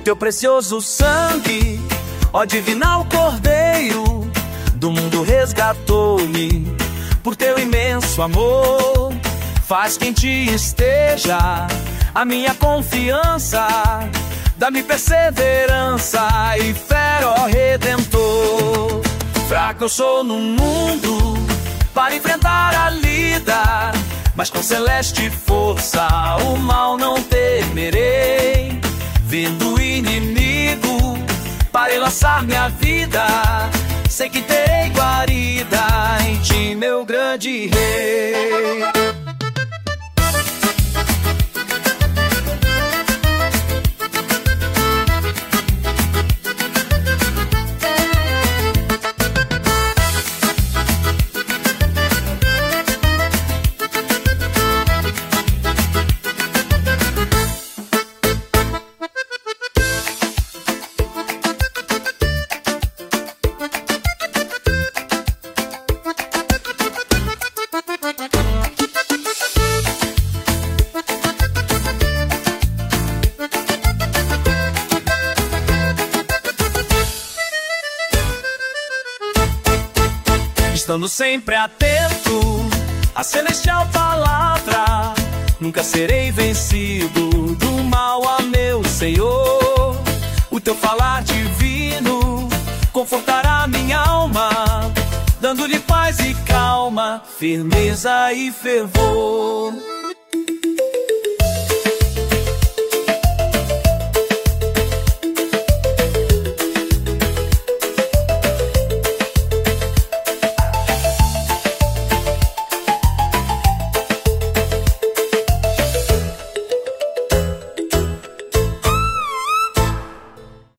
teu precioso sangue, ó divinal Cordeiro, do mundo resgatou-me. Por teu imenso amor, faz quem te esteja a minha confiança. Dá-me perseverança e fé, ó Redentor. Fraco eu sou no mundo para enfrentar a lida, mas com celeste força o mal não temerei. Vendo o inimigo, para lançar minha vida, sei que terei guarida em ti, meu grande rei. Estando sempre atento à celestial palavra, nunca serei vencido do mal, a meu Senhor. O teu falar divino confortará minha alma, dando-lhe paz e calma, firmeza e fervor.